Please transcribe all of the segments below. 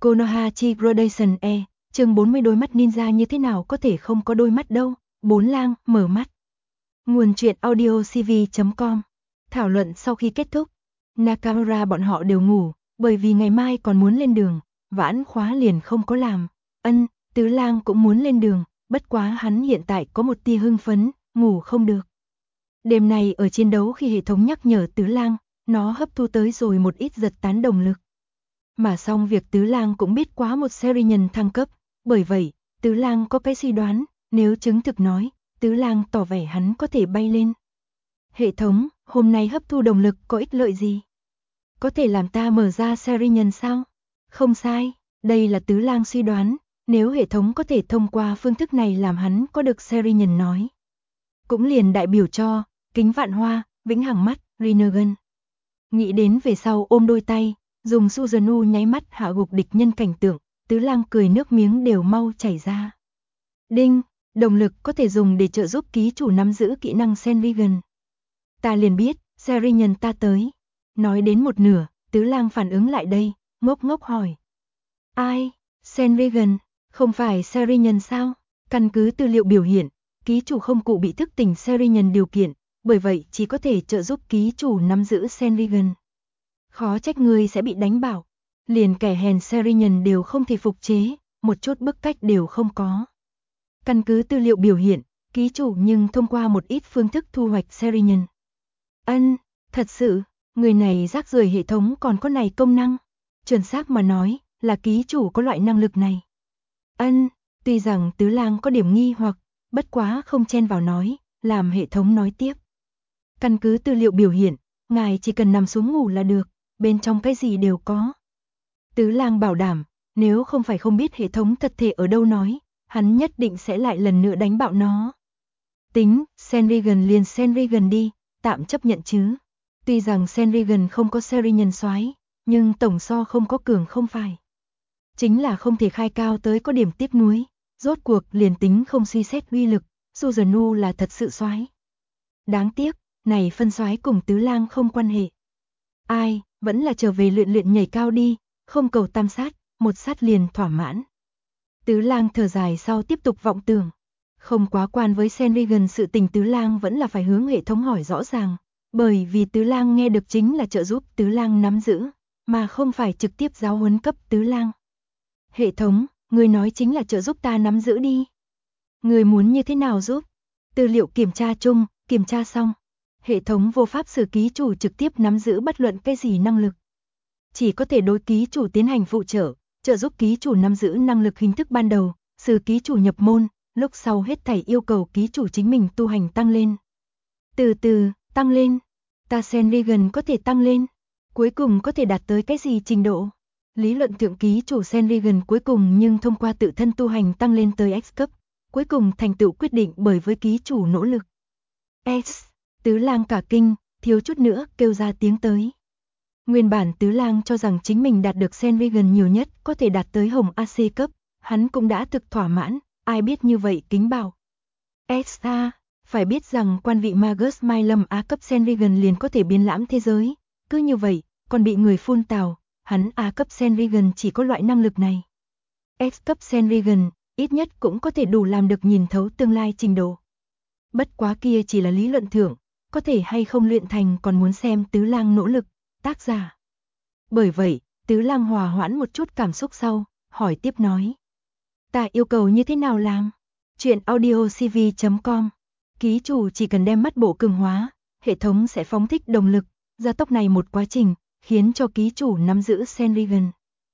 Konoha Gradation E, chương 40 đôi mắt ninja như thế nào có thể không có đôi mắt đâu, bốn lang, mở mắt. Nguồn truyện audio cv.com. Thảo luận sau khi kết thúc, Nakamura bọn họ đều ngủ, bởi vì ngày mai còn muốn lên đường, vãn khóa liền không có làm. Tứ lang cũng muốn lên đường, bất quá hắn hiện tại có một tia hưng phấn, ngủ không được. Đêm này ở chiến đấu khi hệ thống nhắc nhở Tứ lang, nó hấp thu tới rồi một ít giật tán động lực. Mà xong việc Tứ lang cũng biết quá một series nhân thăng cấp, bởi vậy, Tứ lang có cái suy đoán, nếu chứng thực nói, Tứ lang tỏ vẻ hắn có thể bay lên. Hệ thống, hôm nay hấp thu động lực có ích lợi gì? Có thể làm ta mở ra series nhân sao? Không sai, đây là Tứ lang suy đoán, nếu hệ thống có thể thông qua phương thức này làm hắn có được series nhân nói. Cũng liền đại biểu cho, kính vạn hoa, vĩnh hằng mắt, Rinnegan. Nghĩ đến về sau ôm đôi tay, dùng Suzanu nháy mắt hạ gục địch nhân cảnh tượng, Tứ lang cười nước miếng đều mau chảy ra. Đinh, động lực có thể dùng để trợ giúp ký chủ nắm giữ kỹ năng Senrigan. Ta liền biết, series nhân ta tới. Nói đến một nửa, Tứ lang phản ứng lại đây, ngốc ngốc hỏi. Ai, Senrigan, không phải series nhân sao? Căn cứ tư liệu biểu hiện, ký chủ không cụ bị thức tỉnh series nhân điều kiện, bởi vậy chỉ có thể trợ giúp ký chủ nắm giữ Senrigan. Khó trách người sẽ bị đánh bảo, liền kẻ hèn series nhân đều không thể phục chế, một chút bức cách đều không có. Căn cứ tư liệu biểu hiện, ký chủ nhưng thông qua một ít phương thức thu hoạch series nhân. Thật sự, người này rác rưởi hệ thống còn có này công năng. Chuẩn xác mà nói, là ký chủ có loại năng lực này. Tuy rằng Tứ lang có điểm nghi hoặc, bất quá không chen vào nói, làm hệ thống nói tiếp. Căn cứ tư liệu biểu hiện, ngài chỉ cần nằm xuống ngủ là được, bên trong cái gì đều có. Tứ lang bảo đảm, nếu không phải không biết hệ thống thật thể ở đâu nói, hắn nhất định sẽ lại lần nữa đánh bạo nó. Tính, Senrigan liền Senrigan đi, tạm chấp nhận chứ. Tuy rằng Senrigan không có series nhân soái, nhưng tổng so không có cường không phải. Chính là không thể khai cao tới có điểm tiếc nuối, rốt cuộc liền tính không suy xét uy lực, Suzanu là thật sự soái. Đáng tiếc, này phân soái cùng Tứ lang không quan hệ. Ai, vẫn là trở về luyện luyện nhảy cao đi, không cầu tam sát, một sát liền thỏa mãn. Tứ lang thở dài sau tiếp tục vọng tưởng. Không quá quan với Senrigan sự tình Tứ lang vẫn là phải hướng hệ thống hỏi rõ ràng, bởi vì Tứ lang nghe được chính là trợ giúp Tứ lang nắm giữ, mà không phải trực tiếp giáo huấn cấp Tứ lang. Hệ thống, người nói chính là trợ giúp ta nắm giữ đi. Người muốn như thế nào giúp? Tư liệu kiểm tra chung, kiểm tra xong. Hệ thống vô pháp xử ký chủ trực tiếp nắm giữ bất luận cái gì năng lực. Chỉ có thể đối ký chủ tiến hành phụ trợ, trợ giúp ký chủ nắm giữ năng lực hình thức ban đầu, xử ký chủ nhập môn, lúc sau hết thảy yêu cầu ký chủ chính mình tu hành tăng lên. Từ từ, tăng lên. Ta Senrigan có thể tăng lên. Cuối cùng có thể đạt tới cái gì trình độ? Lý luận thượng ký chủ Senrigan cuối cùng nhưng thông qua tự thân tu hành tăng lên tới X cấp. Cuối cùng thành tựu quyết định bởi với ký chủ nỗ lực. X, Tứ lang cả kinh, thiếu chút nữa kêu ra tiếng tới. Nguyên bản Tứ lang cho rằng chính mình đạt được Senrigan nhiều nhất có thể đạt tới hồng AC cấp, hắn cũng đã thực thỏa mãn, ai biết như vậy kính bảo. Xa, phải biết rằng quan vị Magus Mai Lâm A cấp Senrigan liền có thể biến lãm thế giới, cứ như vậy, còn bị người phun tào, hắn A cấp Senrigan chỉ có loại năng lực này. X cấp Senrigan, ít nhất cũng có thể đủ làm được nhìn thấu tương lai trình độ. Bất quá kia chỉ là lý luận thượng, có thể hay không luyện thành còn muốn xem Tứ lang nỗ lực, tác giả. Bởi vậy, Tứ lang hòa hoãn một chút cảm xúc sau, hỏi tiếp nói. Ta yêu cầu như thế nào làm? Chuyện audio cv.com. Ký chủ chỉ cần đem mắt bộ cường hóa, hệ thống sẽ phóng thích động lực, gia tốc này một quá trình, khiến cho ký chủ nắm giữ Senrigan.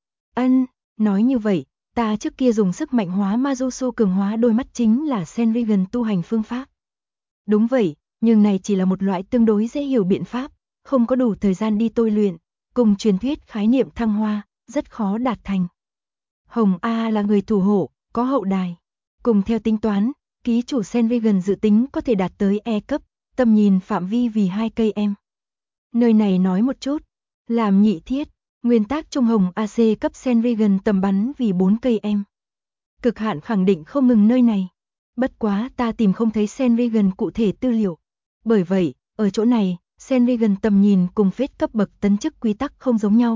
Nói như vậy, ta trước kia dùng sức mạnh hóa Majusu cường hóa đôi mắt chính là Senrigan tu hành phương pháp. Đúng vậy, nhưng này chỉ là một loại tương đối dễ hiểu biện pháp, không có đủ thời gian đi tôi luyện, cùng truyền thuyết khái niệm thăng hoa, rất khó đạt thành. Hồng A là người thủ hộ, có hậu đài. Cùng theo tính toán, ký chủ Senrigan dự tính có thể đạt tới E cấp, tầm nhìn phạm vi vì 2 cây em. Nơi này nói một chút, làm nhị thiết, nguyên tắc trung hồng AC cấp Senrigan tầm bắn vì 4 cây em. Cực hạn khẳng định không ngừng nơi này. Bất quá ta tìm không thấy Senrigan cụ thể tư liệu. Bởi vậy, ở chỗ này, Senrigan tầm nhìn cùng phết cấp bậc tấn chức quy tắc không giống nhau,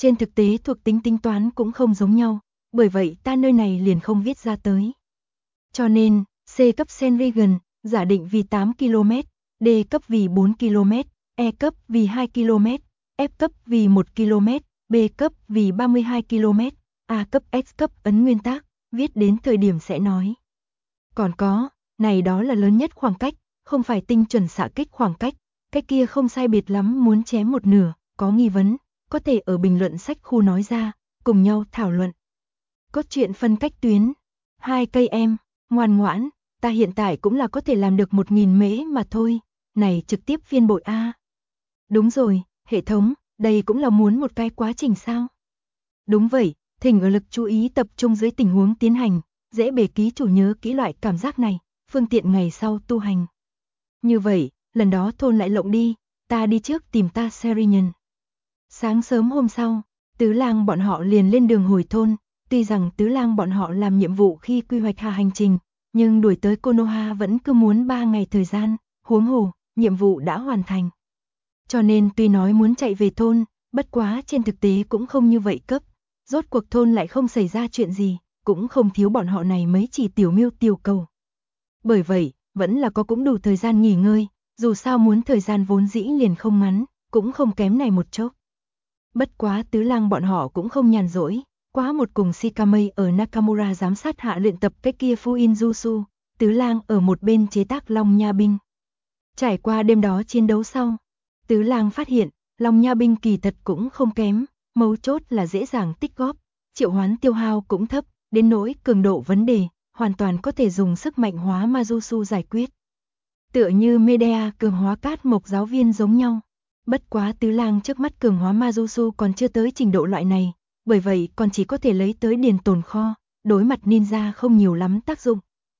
Trên thực tế thuộc tính tính toán cũng không giống nhau, bởi vậy ta nơi này liền không viết ra tới. Cho nên, C cấp Sandringham, giả định vì 8 km, D cấp vì 4 km, E cấp vì 2 km, F cấp vì 1 km, B cấp vì 32 km, A cấp X cấp ấn nguyên tắc, viết đến thời điểm sẽ nói. Còn có, này đó là lớn nhất khoảng cách, không phải tinh chuẩn xạ kích khoảng cách, cái kia không sai biệt lắm muốn chém một nửa, có nghi vấn, có thể ở bình luận sách khu nói ra, cùng nhau thảo luận. Cốt truyện phân cách tuyến, 2 cây em, ngoan ngoãn, ta hiện tại cũng là có thể làm được 1000 mễ mà thôi, này trực tiếp phiên bội A. Đúng rồi, hệ thống, đây cũng là muốn một cái quá trình sao? Đúng vậy, thỉnh ở lực chú ý tập trung dưới tình huống tiến hành, dễ bề ký chủ nhớ kỹ loại cảm giác này, phương tiện ngày sau tu hành. Như vậy, lần đó thôn lại lộng đi, ta đi trước tìm ta Serinhan. Sáng sớm hôm sau, Tứ Lang bọn họ liền lên đường hồi thôn, tuy rằng Tứ Lang bọn họ làm nhiệm vụ khi quy hoạch hạ hành trình, nhưng đuổi tới Konoha vẫn cứ muốn 3 ngày thời gian, huống hồ, nhiệm vụ đã hoàn thành. Cho nên tuy nói muốn chạy về thôn, bất quá trên thực tế cũng không như vậy cấp, rốt cuộc thôn lại không xảy ra chuyện gì, cũng không thiếu bọn họ này mấy chỉ tiểu miêu tiểu cầu. Bởi vậy, vẫn là có cũng đủ thời gian nghỉ ngơi, dù sao muốn thời gian vốn dĩ liền không ngắn, cũng không kém này một chốc. Bất quá Tứ Lang bọn họ cũng không nhàn rỗi, quá một cùng Shikamei ở Nakamura giám sát hạ luyện tập cái kia Fuin Jutsu, Tứ Lang ở một bên chế tác Long Nha binh. Trải qua đêm đó chiến đấu sau, Tứ Lang phát hiện, Long Nha binh kỳ thật cũng không kém, mấu chốt là dễ dàng tích góp, triệu hoán tiêu hao cũng thấp, đến nỗi cường độ vấn đề, hoàn toàn có thể dùng sức mạnh hóa Majutsu giải quyết. Tựa như Medea cường hóa cát mộc giáo viên giống nhau. Bất quá Tứ Lang trước mắt cường hóa Majutsu còn chưa tới trình độ loại này, bởi vậy còn chỉ có thể lấy tới điền tồn kho, đối mặt ninja không nhiều lắm tác dụng.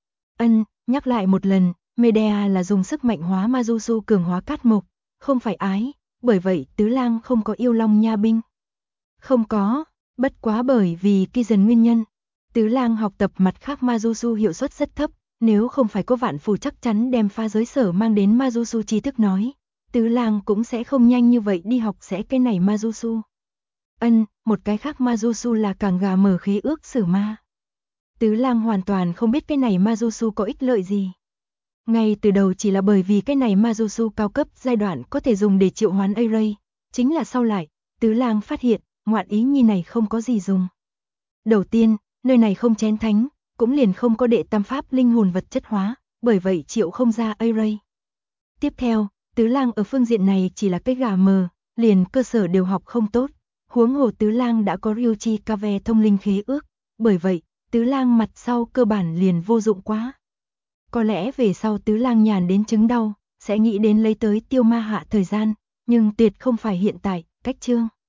Nhắc lại một lần, Medea là dùng sức mạnh hóa Majutsu cường hóa cát mộc, không phải ái, bởi vậy Tứ Lang không có yêu Long Nha binh. Không có, bất quá bởi vì Kizen nguyên nhân, Tứ Lang học tập mặt khác Majutsu hiệu suất rất thấp, nếu không phải có vạn phù chắc chắn đem pha giới sở mang đến Majutsu tri thức nói, Tứ Lang cũng sẽ không nhanh như vậy đi học sẽ cái này Majutsu. Một cái khác Majutsu là càng gà mở khí ước sử ma. Tứ Lang hoàn toàn không biết cái này Majutsu có ích lợi gì. Ngay từ đầu chỉ là bởi vì cái này Majutsu cao cấp giai đoạn có thể dùng để triệu hoán Array, chính là sau lại, Tứ Lang phát hiện, ngoạn ý nhi này không có gì dùng. Đầu tiên, nơi này không chén thánh, cũng liền không có đệ tam pháp linh hồn vật chất hóa, bởi vậy triệu không ra Array. Tiếp theo, Tứ Lang ở phương diện này chỉ là cái gà mờ, liền cơ sở đều học không tốt, huống hồ Tứ Lang đã có Ryuchi Kave thông linh khế ước, bởi vậy, Tứ Lang mặt sau cơ bản liền vô dụng quá. Có lẽ về sau Tứ Lang nhàn đến chứng đau, sẽ nghĩ đến lấy tới tiêu ma hạ thời gian, nhưng tuyệt không phải hiện tại, cách chương.